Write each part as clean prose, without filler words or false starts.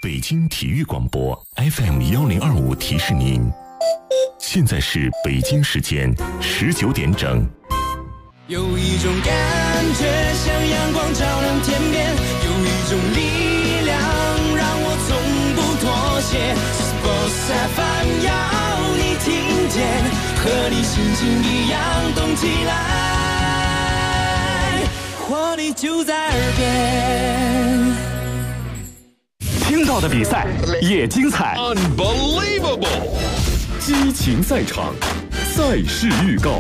北京体育广播 FM1025提示您，现在是北京时间19点整。 有一种感觉像阳光照亮天边，有一种力量让我从不妥协。Boss FM 要你听见，和你心情一样动起来，活力就在耳边。 听到的比赛也精彩 Unbelievable 激情赛场，赛事预告。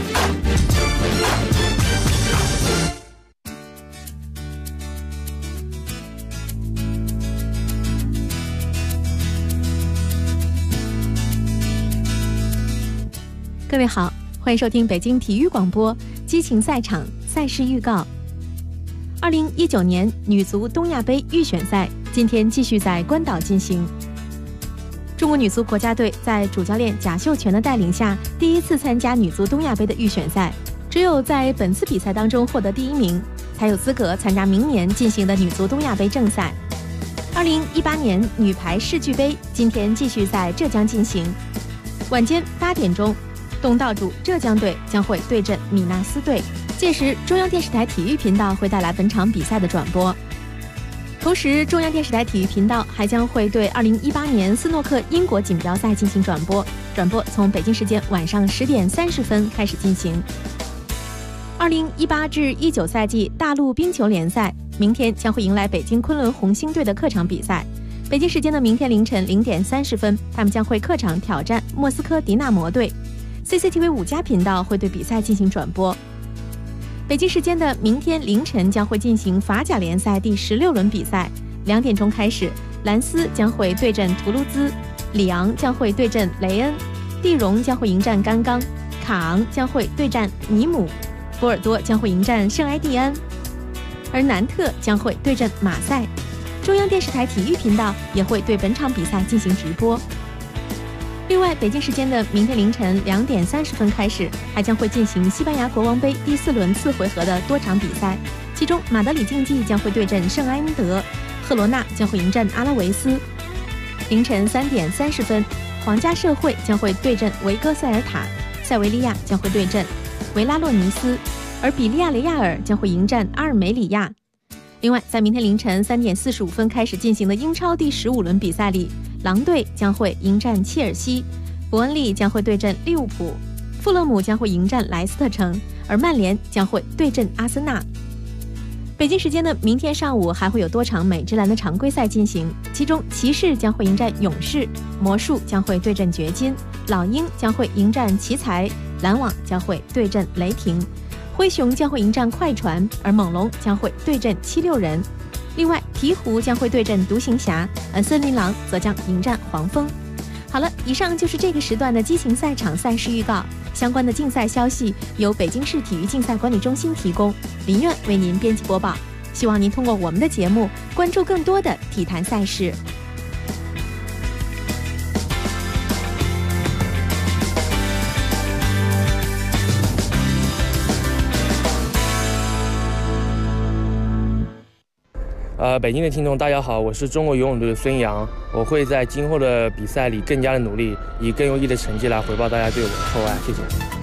各位好，欢迎收听北京体育广播激情赛场赛事预告。2019年女足东亚杯预选赛今天继续在关岛进行。中国女足国家队在主教练贾秀全的带领下，第一次参加女足东亚杯的预选赛，只有在本次比赛当中获得第1名，才有资格参加明年进行的女足东亚杯正赛。2018年女排世俱杯今天继续在浙江进行，晚间8点钟，东道主浙江队将会对阵米纳斯队，届时中央电视台体育频道会带来本场比赛的转播。同时，中央电视台体育频道还将会对2018年斯诺克英国锦标赛进行转播，转播从北京时间晚上10点30分开始进行。2018至19赛季大陆冰球联赛明天将会迎来北京昆仑红星队的客场比赛，北京时间的明天凌晨0点30分，他们将会客场挑战莫斯科迪纳摩队。CCTV 5家频道会对比赛进行转播。北京时间的明天凌晨将会进行法甲联赛第16轮比赛，2点钟开始，兰斯将会对阵图卢兹，里昂将会对阵雷恩，蒂荣将会迎战甘刚，卡昂将会对战尼姆，波尔多将会迎战圣埃蒂安，而南特将会对阵马赛。中央电视台体育频道也会对本场比赛进行直播。另外，北京时间的明天凌晨2点30分开始，还将会进行西班牙国王杯第4轮次回合的多场比赛，其中马德里竞技将会对阵圣埃恩德，赫罗纳将会迎战阿拉维斯。凌晨3点30分，皇家社会将会对阵维戈塞尔塔，塞维利亚将会对阵维拉洛尼斯，而比利亚雷亚尔将会迎战阿尔梅里亚。另外，在明天凌晨3点45分开始进行的英超第15轮比赛里，狼队将会迎战切尔西，伯恩利将会对阵利物浦，富勒姆将会迎战莱斯特城，而曼联将会对阵阿森纳。北京时间的明天上午还会有多场美职篮的常规赛进行，其中骑士将会迎战勇士，魔术将会对阵掘金，老鹰将会迎战奇才，篮网将会对阵雷霆，灰熊将会迎战快船，而猛龙将会对阵76人。另外，鹈鹕将会对阵独行侠，而森林狼则将迎战黄蜂。好了，以上就是这个时段的激情赛场赛事预告。相关的竞赛消息由北京市体育竞赛管理中心提供，林苑为您编辑播报。希望您通过我们的节目关注更多的体坛赛事。 北京的听众大家好，我是中国游泳队的孙杨，我会在今后的比赛里更加的努力，以更优异的成绩来回报大家对我的厚爱，谢谢。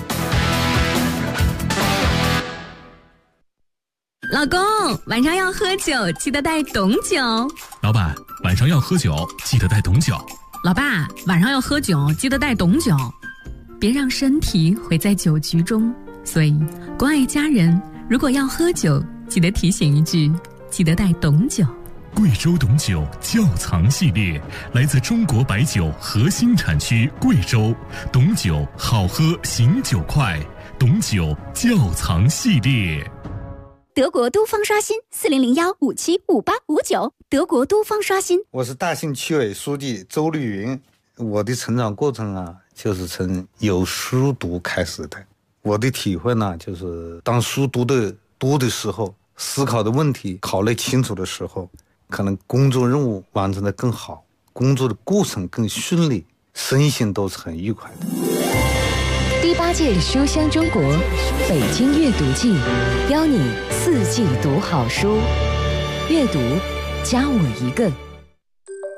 老公，晚上要喝酒，记得带懂酒。 老板，晚上要喝酒，记得带懂酒。 老爸，晚上要喝酒，记得带懂酒。别让身体毁在酒局中。所以，关爱家人，如果要喝酒，记得提醒一句。记得带懂酒。 贵州懂酒窖藏系列来自中国白酒核心产区贵州，懂酒好喝，醒酒快，懂酒窖藏系列。 德国都方刷新4001575859，德国都方刷新。 我是大兴区委书记周绿云。我的成长过程啊，就是从有书读开始的。我的体会呢，就是当书读的多的时候，思考的问题考虑清楚的时候，可能工作任务完成的更好，工作的过程更顺利，身心都是很愉快的。 第8届书香中国北京阅读季，邀你4季读好书，阅读加我一个。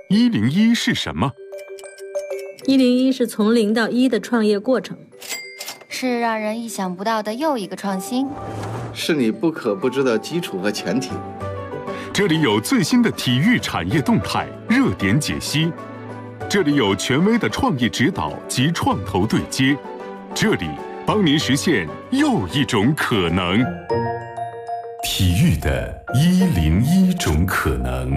101是什么 ？101是从0到1的创业过程， 是让人意想不到的又一个创新， 是你不可不知的基础和前提。 这里有最新的体育产业动态、热点解析，这里有权威的创意指导及创投对接，这里帮您实现又一种可能。 体育的101种可能。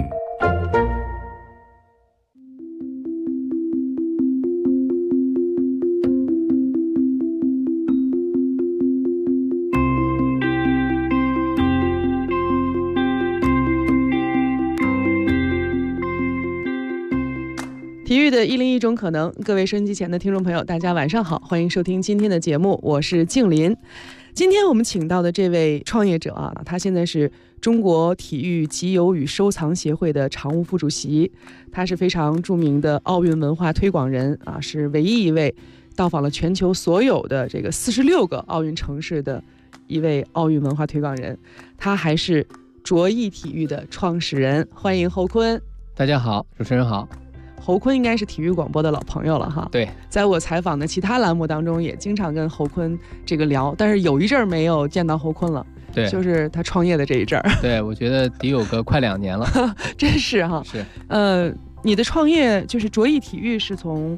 体育的101种可能，各位收音机前的听众朋友，大家晚上好，欢迎收听今天的节目，我是静林。今天我们请到的这位创业者啊，他现在是中国体育集邮与收藏协会的常务副主席，他是非常著名的奥运文化推广人啊，是唯一一位到访了全球所有的这个46个奥运城市的一位奥运文化推广人，他还是卓艺体育的创始人。欢迎侯坤。 大家好，主持人好。 侯坤应该是体育广播的老朋友了哈。 对， 在我采访的其他栏目当中也经常跟侯坤这个聊，但是有一阵儿没有见到侯坤了。 对， 就是他创业的这一阵儿。 对，我觉得得有个快2年了。 真是哈。 是。 你的创业就是卓艺体育是从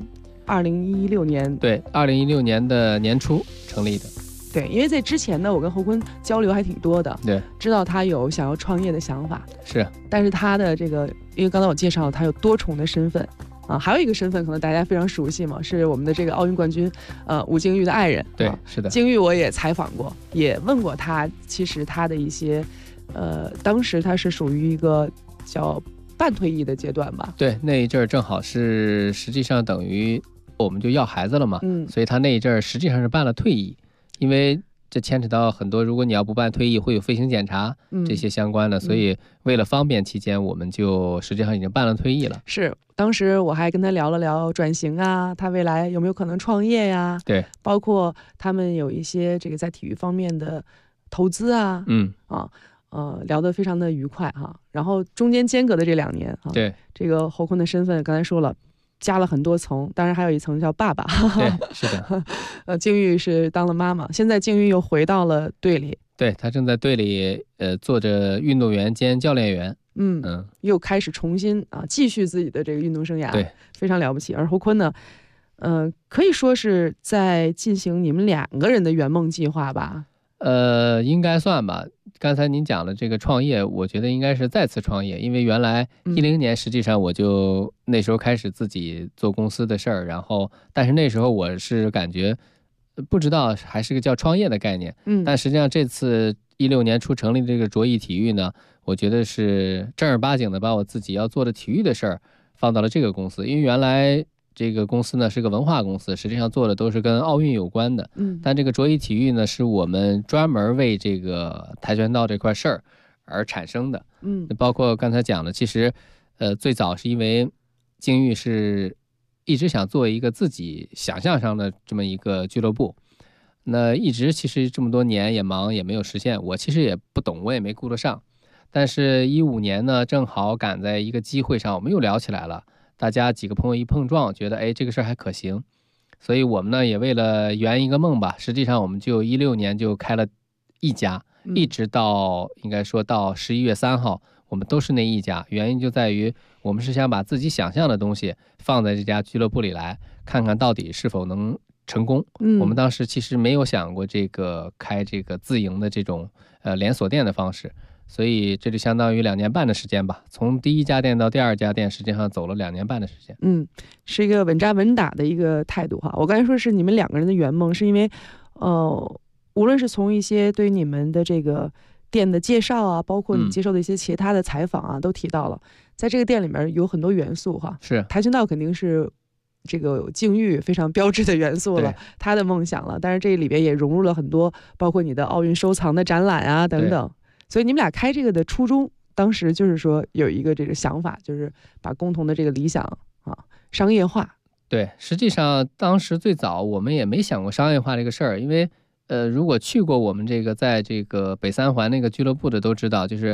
2016年。 对，2016年的年初成立的。 对，因为在之前呢，我跟侯坤交流还挺多的， 对， 知道他有想要创业的想法， 是， 但是他的这个，因为刚才我介绍他有多重的身份啊，还有一个身份可能大家非常熟悉嘛，是我们的这个奥运冠军，吴京玉的爱人， 对，是的， 京玉我也采访过，也问过他，其实他的一些，当时他是属于一个叫半退役的阶段吧， 对，那一阵儿正好是实际上等于我们就要孩子了嘛，所以他那一阵儿实际上是办了退役。因为这牵扯到很多，如果你要不办退役，会有飞行检查这些相关的，所以为了方便起见，我们就实际上已经办了退役了。 是，当时我还跟他聊了聊转型啊，他未来有没有可能创业呀？ 对， 包括他们有一些这个在体育方面的投资啊，聊得非常的愉快哈。然后中间间隔的这2年啊， 对， 这个侯坤的身份刚才说了。加了很多层，当然还有一层叫爸爸。 对，是的。 京玉是当了妈妈，现在京玉又回到了队里。 对，他正在队里做着运动员兼教练员。 又开始重新继续自己的这个运动生涯。 对， 非常了不起。而侯坤呢，可以说是在进行你们2个人的圆梦计划吧？ 应该算吧。刚才您讲的这个创业，我觉得应该是再次创业，因为原来10年实际上我就那时候开始自己做公司的事儿，然后但是那时候我是感觉不知道还是个叫创业的概念，但实际上这次16年初成立这个卓艺体育呢，我觉得是正儿八经的把我自己要做的体育的事儿放到了这个公司，因为原来这个公司呢是个文化公司，实际上做的都是跟奥运有关的。但这个卓艺体育呢是我们专门为这个跆拳道这块事儿而产生的。包括刚才讲的，其实最早是因为京玉是一直想做一个自己想象上的这么一个俱乐部，那一直其实这么多年也忙也没有实现，我其实也不懂，我也没顾得上。但是15年呢，正好赶在一个机会上，我们又聊起来了。大家几个朋友一碰撞，觉得这个事儿还可行，所以我们呢也为了圆一个梦吧，实际上我们就16年就开了一家，一直到应该说到11月3号，我们都是那一家。原因就在于我们是想把自己想象的东西放在这家俱乐部里来，看看到底是否能成功。我们当时其实没有想过这个开这个自营的这种连锁店的方式。所以这就相当于2年半的时间吧，从第1家店到第2家店，实际上走了2年半的时间。 是一个稳扎稳打的一个态度哈。我刚才说是你们2个人的圆梦，是因为无论是从一些对你们的这个店的介绍啊，包括你接受的一些其他的采访啊，都提到了，在这个店里面有很多元素哈。 是跆拳道肯定是这个境遇非常标志的元素了，他的梦想了，但是这里边也融入了很多，包括你的奥运收藏的展览啊等等。所以你们俩开这个的初衷，当时就是说有一个这个想法，就是把共同的这个理想商业化。 对，实际上当时最早我们也没想过商业化这个事儿，因为如果去过我们这个在这个北三环那个俱乐部的都知道，就是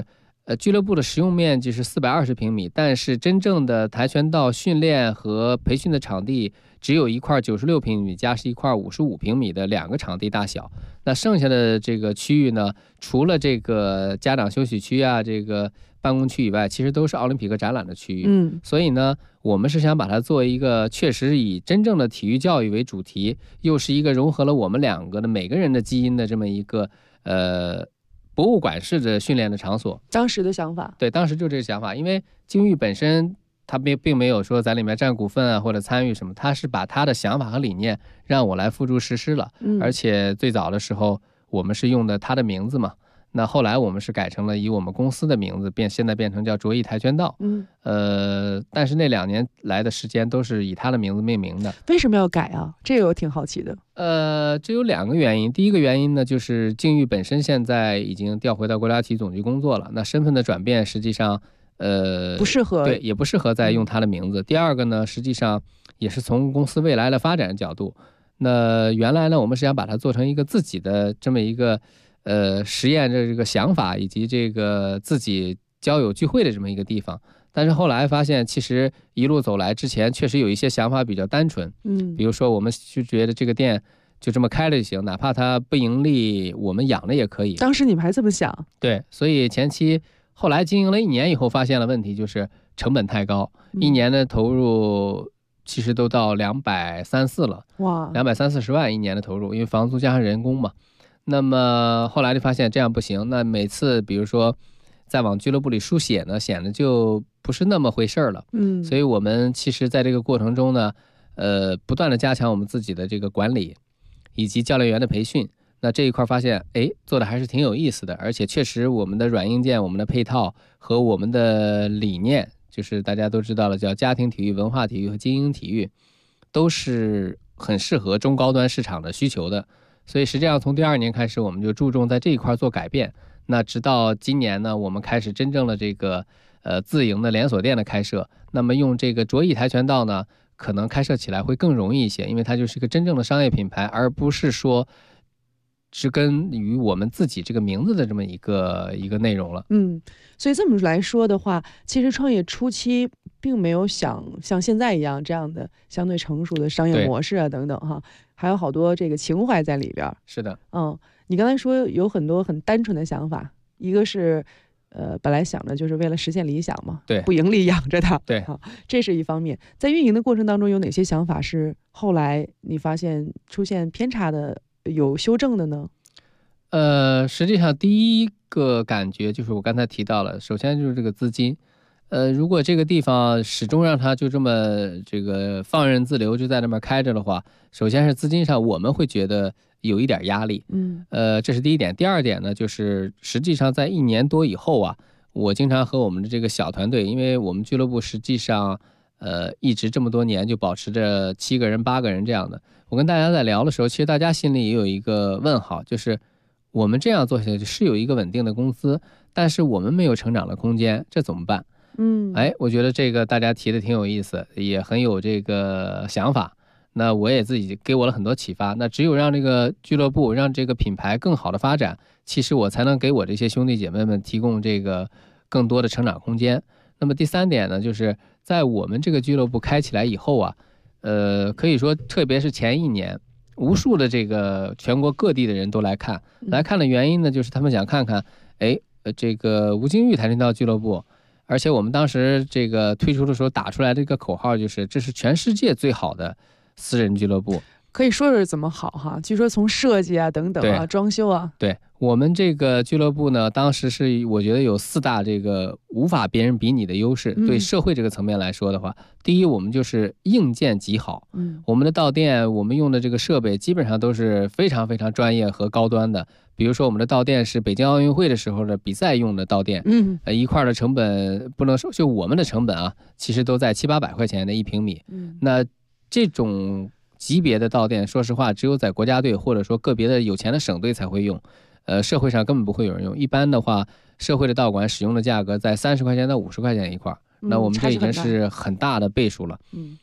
俱乐部的实用面积是420平米，但是真正的跆拳道训练和培训的场地只有一块96平米加是一块55平米的2个场地大小。那剩下的这个区域呢，除了这个家长休息区啊，这个办公区以外，其实都是奥林匹克展览的区域。所以呢，我们是想把它做一个确实以真正的体育教育为主题，又是一个融合了我们2个的每个人的基因的这么一个博物馆式的训练的场所。 当时的想法， 对，当时就这个想法，因为京域本身他并没有说在里面占股份啊或者参与什么，他是把他的想法和理念让我来付诸实施了。而且最早的时候我们是用的他的名字嘛，那后来我们是改成了以我们公司的名字现在变成叫卓艺跆拳道。但是那2年来的时间都是以他的名字命名的。 为什么要改啊？这个我挺好奇的。 这有2个原因。第一个原因呢，就是境域本身现在已经调回到国家体育总局工作了，那身份的转变实际上不适合， 对，也不适合再用他的名字。第二个呢，实际上也是从公司未来的发展角度，那原来呢我们是想把它做成一个自己的这么一个实验这个想法，以及这个自己交友聚会的这么一个地方。但是后来发现，其实一路走来之前确实有一些想法比较单纯，比如说我们就觉得这个店就这么开了就行，哪怕它不盈利，我们养了也可以。 当时你们还这么想？ 对，所以前期后来经营了1年以后，发现了问题，就是成本太高，1年的投入其实都到230、240了。哇，230、240万1年的投入，因为房租加上人工嘛。那么后来就发现这样不行，那每次比如说再往俱乐部里输血呢，显得就不是那么回事了。所以我们其实在这个过程中呢，不断的加强我们自己的这个管理以及教练员的培训。那这一块发现，做的还是挺有意思的，而且确实我们的软硬件、我们的配套和我们的理念，就是大家都知道了，叫家庭体育、文化体育和精英体育，都是很适合中高端市场的需求的。所以实际上从第2年开始，我们就注重在这一块做改变。那直到今年呢，我们开始真正的这个自营的连锁店的开设。那么用这个卓艺跆拳道呢，可能开设起来会更容易一些，因为它就是一个真正的商业品牌，而不是说植根于我们自己这个名字的这么一个内容了。 所以这么来说的话，其实创业初期并没有想像现在一样这样的相对成熟的商业模式啊等等哈，还有好多这个情怀在里边。 是的， 你刚才说有很多很单纯的想法，一个是本来想的就是为了实现理想嘛， 对， 不盈利养着它， 对， 这是一方面。在运营的过程当中，有哪些想法是后来你发现出现偏差的，有修正的呢？ 实际上第一个感觉就是我刚才提到了，首先就是这个资金。如果这个地方始终让它就这么这个放任自流，就在那边开着的话，首先是资金上我们会觉得有一点压力。这是第一点。第二点呢，就是实际上在1年多以后啊，我经常和我们的这个小团队，因为我们俱乐部实际上一直这么多年就保持着7个人、8个人这样的。我跟大家在聊的时候，其实大家心里也有一个问号，就是我们这样做下去是有一个稳定的工资，但是我们没有成长的空间，这怎么办？我觉得这个大家提的挺有意思，也很有这个想法。那我也自己给我了很多启发。那只有让这个俱乐部、让这个品牌更好的发展，其实我才能给我这些兄弟姐妹们提供这个更多的成长空间。那么第3点呢，就是在我们这个俱乐部开起来以后啊，可以说特别是前1年，无数的这个全国各地的人都来看。来看的原因呢，就是他们想看看，这个吴京玉跆拳道俱乐部。而且我们当时这个推出的时候打出来的一个口号就是，这是全世界最好的私人俱乐部。 可以说是怎么好哈？据说从设计啊等等啊，装修啊， 对我们这个俱乐部呢，当时是我觉得有4大这个无法别人比拟的优势。对社会这个层面来说的话，第一，我们就是硬件极好。我们的道店，我们用的这个设备基本上都是非常非常专业和高端的。比如说我们的道店是北京奥运会的时候的比赛用的道店，一块的成本不能说，就我们的成本啊，其实都在700-800块钱的1平米。那这种级别的道店，说实话，只有在国家队或者说个别的有钱的省队才会用，社会上根本不会有人用。一般的话，社会的道馆使用的价格在30块钱到50块钱一块，那我们这已经是很大的倍数了。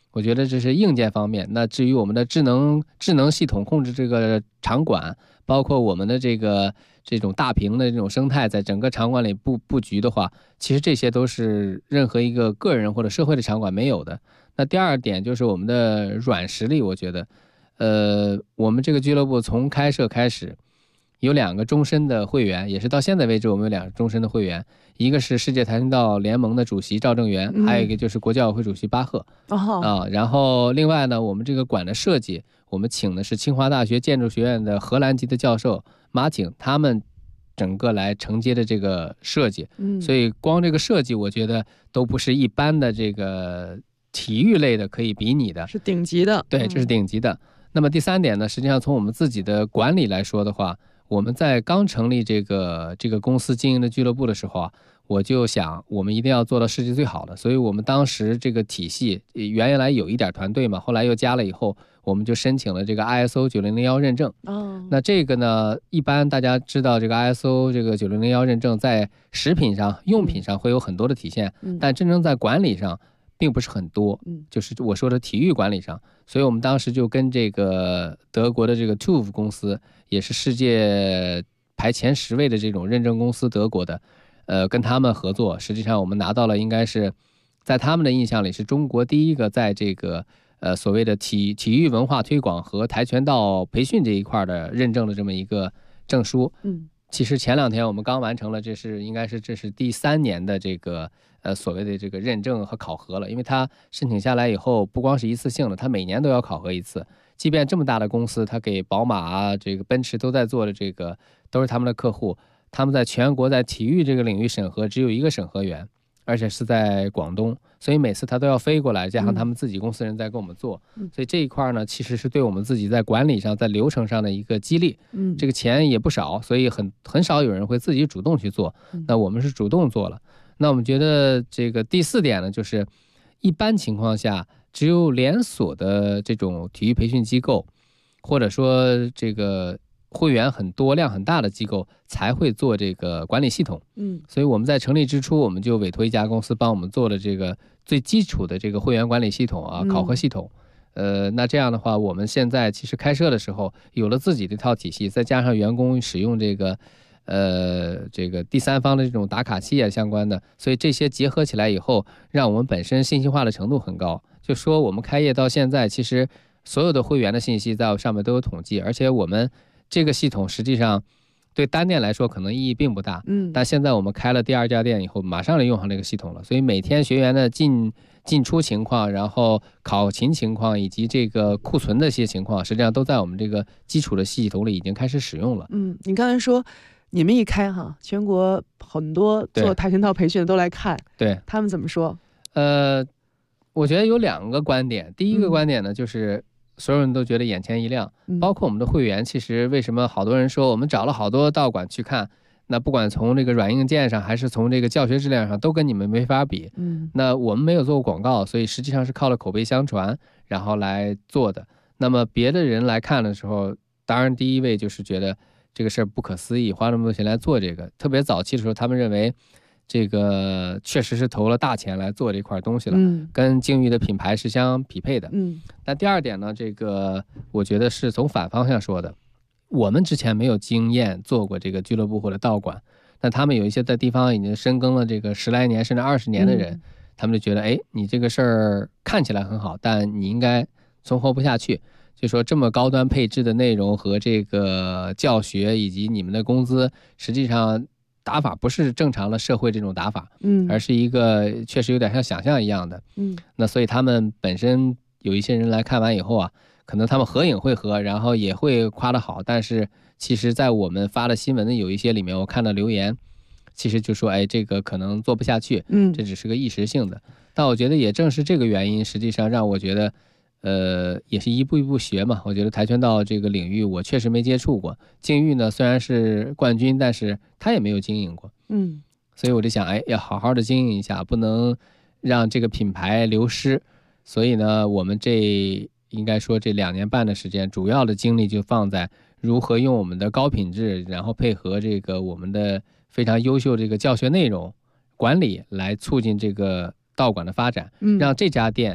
我觉得这是硬件方面。那至于我们的智能系统控制这个场馆，包括我们的这种大屏的这种生态，在整个场馆里布局的话，其实这些都是任何一个个人或者社会的场馆没有的。那第二点就是我们的软实力，我觉得，我们这个俱乐部从开设开始，有2个终身的会员，也是到现在为止我们有2个终身的会员，一个是世界跆拳道联盟的主席赵正元，还有一个就是国际奥委会主席巴赫。然后另外呢，我们这个馆的设计，我们请的是清华大学建筑学院的荷兰籍的教授马景，他们整个来承接的这个设计。所以光这个设计，我觉得都不是一般的这个体育类的可以比拟的， 是顶级的。 对，这是顶级的。那么第3点呢，实际上从我们自己的管理来说的话，我们在刚成立这个公司经营的俱乐部的时候啊，我就想我们一定要做到世界最好的，所以我们当时这个体系原来有一点团队嘛，后来又加了以后，我们就申请了这个 ISO 9001认证。那这个呢，一般大家知道这个 ISO 这个9001认证在食品上、用品上会有很多的体现，但真正在管理上并不是很多，就是我说的体育管理上。所以我们当时就跟这个德国的这个 TÜV 公司，也是世界排前10位的这种认证公司，德国的，跟他们合作，实际上我们拿到了应该是在他们的印象里是中国第一个在这个所谓的体育文化推广和跆拳道培训这一块的认证的这么一个证书。其实前2天我们刚完成了，这是第3年的这个所谓的这个认证和考核了，因为它申请下来以后不光是一次性的，它每年都要考核一次。即便这么大的公司，它给宝马啊、这个奔驰都在做的这个，都是他们的客户，他们在全国在体育这个领域审核只有1个审核员，而且是在广东，所以每次他都要飞过来，加上他们自己公司人在跟我们做，所以这一块呢，其实是对我们自己在管理上、在流程上的一个激励。这个钱也不少，所以很少有人会自己主动去做，那我们是主动做了。那我们觉得这个第4点呢，就是一般情况下，只有连锁的这种体育培训机构，或者说这个会员很多、量很大的机构才会做这个管理系统。所以我们在成立之初，我们就委托一家公司帮我们做了这个最基础的这个会员管理系统啊、考核系统。那这样的话，我们现在其实开设的时候有了自己的一套体系，再加上员工使用这个第3方的这种打卡器啊相关的，所以这些结合起来以后，让我们本身信息化的程度很高。就说我们开业到现在，其实所有的会员的信息在上面都有统计，而且我们这个系统实际上对单店来说可能意义并不大，但现在我们开了第2家店以后，马上就用上这个系统了，所以每天学员的进出情况，然后考勤情况以及这个库存的一些情况，实际上都在我们这个基础的系统里已经开始使用了。 你刚才说你们一开哈，全国很多做跆拳道培训的都来看， 对， 他们怎么说？ 我觉得有2个观点。第一个观点呢，就是所有人都觉得眼前一亮，包括我们的会员。其实为什么好多人说我们找了好多道馆去看，那不管从这个软硬件上，还是从这个教学质量上，都跟你们没法比。那我们没有做过广告，所以实际上是靠了口碑相传，然后来做的。那么别的人来看的时候，当然第一位就是觉得这个事儿不可思议，花那么多钱来做这个。特别早期的时候，他们认为这个确实是投了大钱来做这块东西了，跟境遇的品牌是相匹配的。那第2点呢，这个我觉得是从反方向说的。我们之前没有经验做过这个俱乐部或者道馆，那他们有一些在地方已经深耕了这个10来年甚至20年的人，他们就觉得，哎，你这个事儿看起来很好，但你应该存活不下去。就说这么高端配置的内容和这个教学以及你们的工资，实际上打法不是正常的社会这种打法，而是一个确实有点像想象一样的。那所以他们本身有一些人来看完以后啊，可能他们合影会合，然后也会夸得好，但是其实在我们发的新闻的有一些里面，我看到留言，其实就说，哎，这个可能做不下去，这只是个一时性的。但我觉得也正是这个原因，实际上让我觉得也是一步一步学嘛。我觉得跆拳道这个领域我确实没接触过，境遇呢虽然是冠军，但是他也没有经营过，所以我就想，哎，要好好的经营一下，不能让这个品牌流失。所以呢，我们应该说这2年半的时间，主要的精力就放在如何用我们的高品质，然后配合这个我们的非常优秀这个教学内容管理，来促进这个道馆的发展，让这家店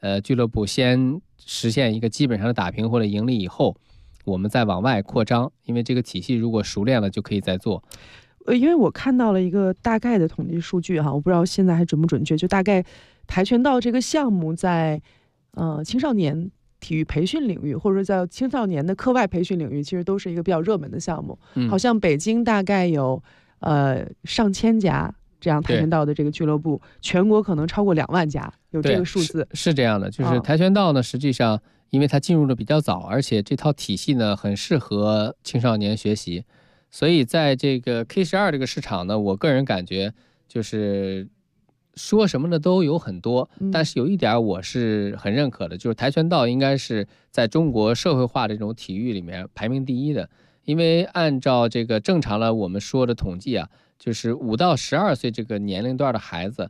俱乐部先实现一个基本上的打平或者盈利以后，我们再往外扩张，因为这个体系如果熟练了就可以再做。 因为我看到了一个大概的统计数据哈，我不知道现在还准不准确，就大概跆拳道这个项目在青少年体育培训领域，或者说在青少年的课外培训领域，其实都是一个比较热门的项目。好像北京大概有上千家这样跆拳道的这个俱乐部，全国可能超过2万家，有这个数字。 是这样的，就是跆拳道呢，实际上因为它进入的比较早，而且这套体系呢很适合青少年学习，所以在这个 K12这个市场呢，我个人感觉就是说什么的都有很多，但是有一点我是很认可的，就是跆拳道应该是在中国社会化这种体育里面排名第一的。因为按照这个正常的我们说的统计啊，就是5到12岁这个年龄段的孩子，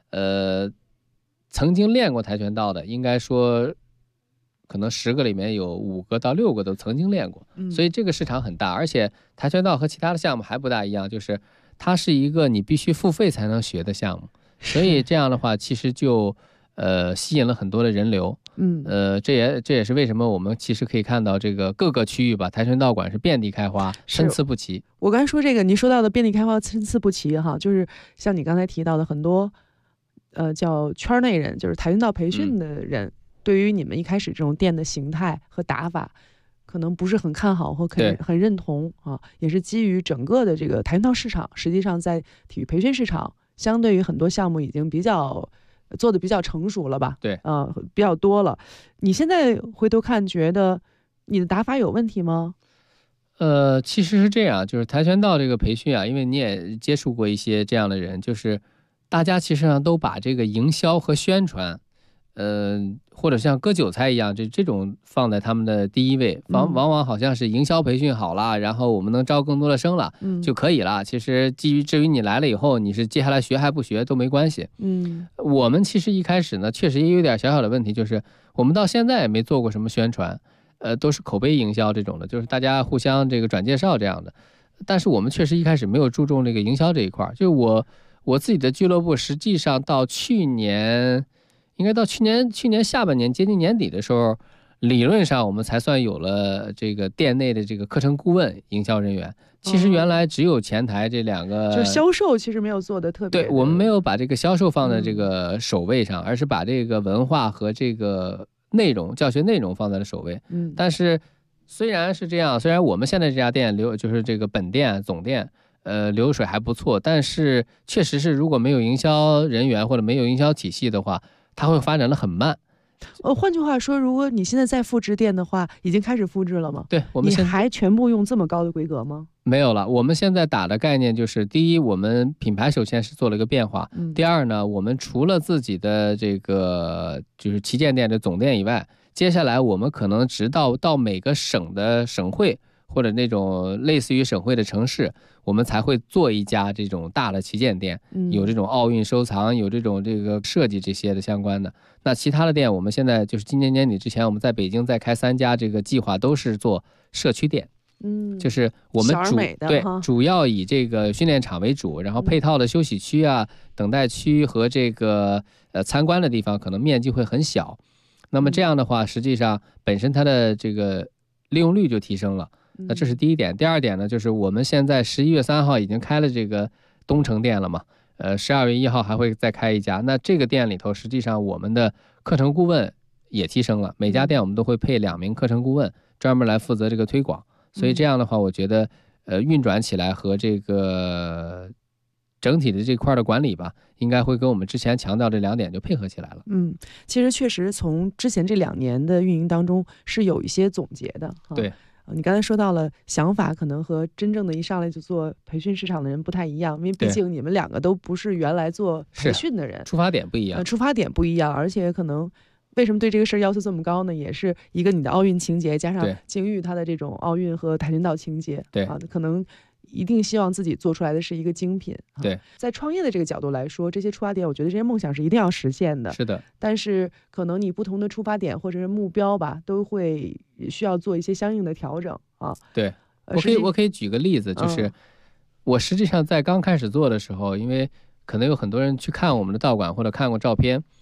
曾经练过跆拳道的，应该说可能10个里面有5个到6个都曾经练过，所以这个市场很大。而且跆拳道和其他的项目还不大一样，就是它是一个你必须付费才能学的项目，所以这样的话其实就吸引了很多的人流。这也是为什么我们其实可以看到这个各个区域吧，跆拳道馆是遍地开花，参差不齐。 我刚才说这个，您说到的遍地开花、参差不齐哈，就是像你刚才提到的很多叫圈内人，就是跆拳道培训的人，对于你们一开始这种店的形态和打法，可能不是很看好或很认同啊，也是基于整个的这个跆拳道市场，实际上在体育培训市场，相对于很多项目已经做的比较成熟了吧？ 对， 比较多了。你现在回头看，觉得你的打法有问题吗？ 其实是这样，就是跆拳道这个培训啊，因为你也接触过一些这样的人，就是大家其实上都把这个营销和宣传，或者像割韭菜一样，这种放在他们的第一位，往往好像是营销培训好了，然后我们能招更多的生了，就可以了。其实至于你来了以后，你是接下来学还不学都没关系。我们其实一开始呢，确实也有点小小的问题，就是我们到现在也没做过什么宣传，都是口碑营销这种的，就是大家互相这个转介绍这样的。但是我们确实一开始没有注重这个营销这一块，就我自己的俱乐部，实际上到去年下半年接近年底的时候，理论上我们才算有了这个店内的这个课程顾问营销人员。其实原来只有前台这2个， 就是销售其实没有做的特别。 对，我们没有把这个销售放在这个首位上，而是把这个文化和这个内容、教学内容放在了首位。但是虽然是这样，虽然我们现在这家店就是这个本店总店流水还不错，但是确实是如果没有营销人员或者没有营销体系的话，它会发展的很慢。 换句话说，如果你现在再复制店的话，已经开始复制了吗？ 对，我们你还全部用这么高的规格吗？ 没有了，我们现在打的概念就是：第一，我们品牌首先是做了一个变化；第二呢，我们除了自己的这个就是旗舰店的总店以外，接下来我们可能直到每个省的省会或者那种类似于省会的城市，我们才会做一家这种大的旗舰店，有这种奥运收藏，有这种这个设计这些的相关的。那其他的店，我们现在就是今年年底之前，我们在北京再开3家，这个计划都是做社区店。就是我们主要以这个训练场为主，然后配套的休息区啊、等待区和这个参观的地方可能面积会很小。那么这样的话，实际上本身它的这个利用率就提升了。那这是第一点。第二点呢，就是我们现在11月3号已经开了这个东城店了嘛，12月1号还会再开一家。那这个店里头，实际上我们的课程顾问也提升了，每家店我们都会配2名课程顾问，专门来负责这个推广。所以这样的话，我觉得运转起来和这个整体的这块的管理吧，应该会跟我们之前强调这2点就配合起来了。 其实确实从之前这2年的运营当中是有一些总结的。 对， 你刚才说到了想法可能和真正的一上来就做培训市场的人不太一样，因为毕竟你们2个都不是原来做培训的人， 出发点不一样， 而且可能为什么对这个事儿要求这么高呢？也是一个你的奥运情节加上京域它的这种奥运和跆拳道情节，可能一定希望自己做出来的是一个精品。 对， 在创业的这个角度来说，这些出发点，我觉得这些梦想是一定要实现的。 是的， 但是可能你不同的出发点或者是目标吧，都会需要做一些相应的调整啊。 对，我可以举个例子，就是我实际上在刚开始做的时候，因为可能有很多人去看我们的道馆或者看过照片。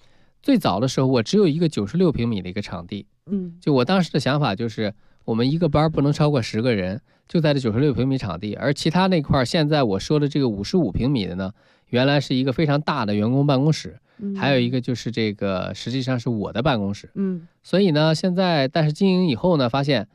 最早的时候我只有一个96平米的一个场地，就我当时的想法就是我们一个班不能超过10个人，就在这96平米场地，而其他那块现在我说的这个55平米的呢，原来是一个非常大的员工办公室，还有一个就是这个实际上是我的办公室，所以呢现在但是经营以后呢发现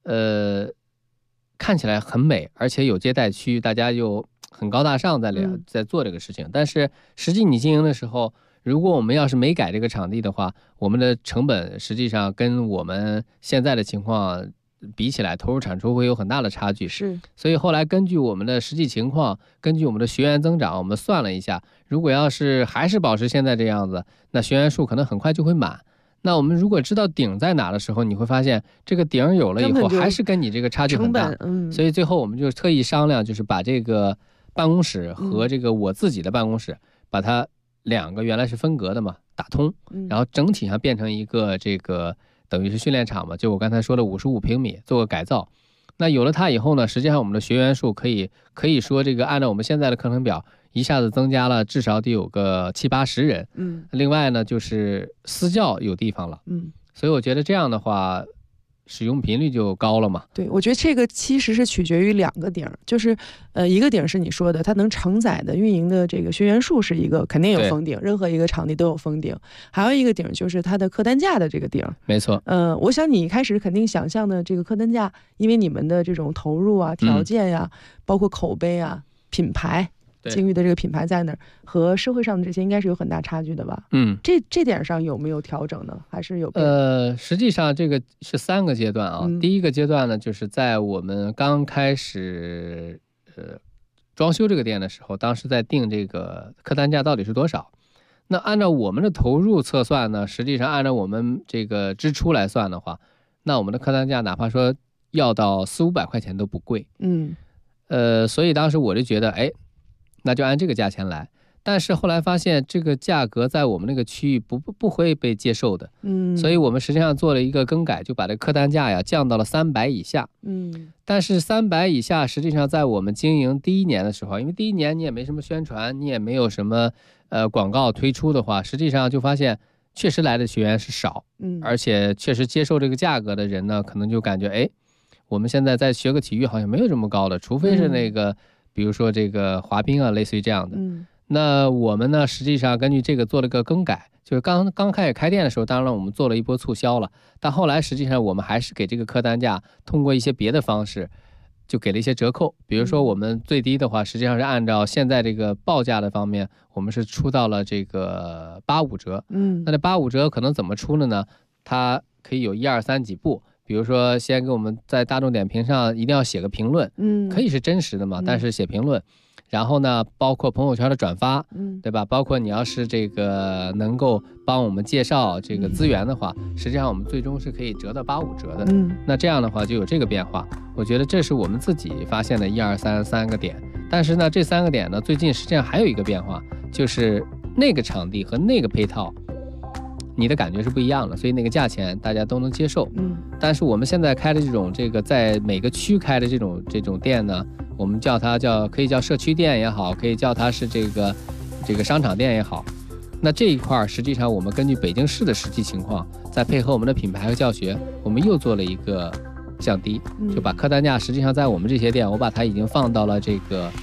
看起来很美，而且有接待区，大家又很高大上在做这个事情，但是实际你经营的时候，如果我们要是没改这个场地的话，我们的成本实际上跟我们现在的情况比起来，投入产出会有很大的差距。 是， 所以后来根据我们的实际情况，根据我们的学员增长，我们算了一下，如果要是还是保持现在这样子，那学员数可能很快就会满。那我们如果知道顶在哪的时候，你会发现这个顶有了以后，还是跟你这个差距很大。所以最后我们就特意商量，就是把这个办公室和这个我自己的办公室，把它2个原来是分隔的嘛，打通，然后整体上变成一个这个等于是训练场嘛，就我刚才说的55平米做个改造。那有了它以后呢，实际上我们的学员数可以说这个按照我们现在的课程表一下子增加了至少得有个70-80人。另外呢就是私教有地方了。所以我觉得这样的话使用频率就高了嘛。 对，我觉得这个其实是取决于2个顶，就是一个顶是你说的它能承载的运营的这个学员数是一个肯定有封顶，任何一个场地都有封顶，还有一个顶就是它的客单价的这个顶。 没错。 我想你一开始肯定想象的这个客单价，因为你们的这种投入啊、条件呀、包括口碑啊、品牌。境遇的这个品牌在那儿，和社会上的这些应该是有很大差距的吧？这点上有没有调整呢？还是有？ 实际上这个是3个阶段啊。第一个阶段呢，就是在我们刚开始装修这个店的时候，当时在定这个客单价到底是多少。那按照我们的投入测算呢，实际上按照我们这个支出来算的话，那我们的客单价哪怕说要到400-500块钱都不贵。所以当时我就觉得，那就按这个价钱来。但是后来发现这个价格在我们那个区域不会被接受的。所以我们实际上做了一个更改，就把这客单价呀降到了300以下。但是300以下实际上在我们经营第1年的时候，因为第1年你也没什么宣传，你也没有什么广告推出的话，实际上就发现确实来的学员是少。而且确实接受这个价格的人呢，可能就感觉我们现在在学个体育好像没有这么高的，除非是那个比如说这个滑冰啊，类似于这样的。那我们呢实际上根据这个做了个更改，就是刚开始开店的时候，当然我们做了一波促销了，但后来实际上我们还是给这个客单价通过一些别的方式就给了一些折扣。比如说我们最低的话实际上是按照现在这个报价的方面，我们是出到了这个85折。那这85折可能怎么出呢？它可以有1、2、3几步。比如说先给我们在大众点评上一定要写个评论，可以是真实的嘛，但是写评论。然后呢包括朋友圈的转发，对吧？包括你要是这个能够帮我们介绍这个资源的话，实际上我们最终是可以折到85折的。那这样的话就有这个变化。我觉得这是我们自己发现的1、2、3个点。但是呢这3个点呢，最近实际上还有一个变化，就是那个场地和那个配套你的感觉是不一样的，所以那个价钱大家都能接受。但是我们现在开的这个在每个区开的这种店呢，我们叫它可以叫社区店也好，可以叫它是这个商场店也好。那这一块实际上我们根据北京市的实际情况，再配合我们的品牌和教学，我们又做了一个降低，就把客单价实际上在我们这些店，我把它已经放到了这个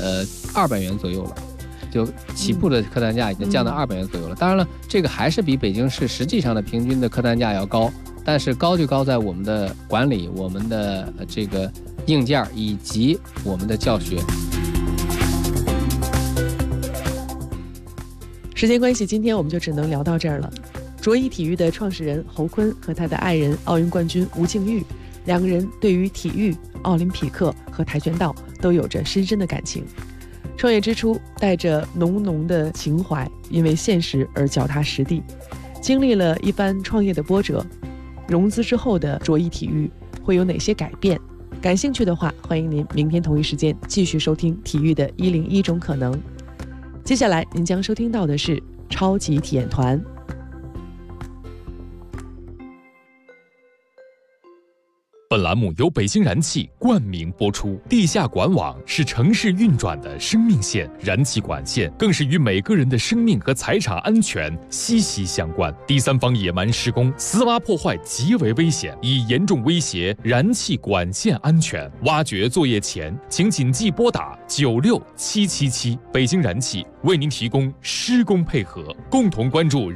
200元左右了。就起步的客单价已经降到200元左右了。当然了，这个还是比北京市实际上的平均的客单价要高，但是高就高在我们的管理、我们的这个硬件以及我们的教学。 时间关系，今天我们就只能聊到这儿了。卓一体育的创始人侯坤和他的爱人奥运冠军吴静钰，2个人对于体育、奥林匹克和跆拳道都有着深深的感情。创业之初带着浓浓的情怀，因为现实而脚踏实地，经历了一番创业的波折。融资之后的卓一体育会有哪些改变？感兴趣的话，欢迎您明天同一时间继续收听体育的101种可能。接下来您将收听到的是超级体验团。 本栏栏目由北京燃气冠名播出。地下管网是城市运转的生命线，燃气管线更是与每个人的生命和财产安全息息相关。第三方野蛮施工、私挖破坏极为危险，已严重威胁燃气管线安全。挖掘作业前，请谨记拨打96777。北京燃气为您提供施工配合，共同关注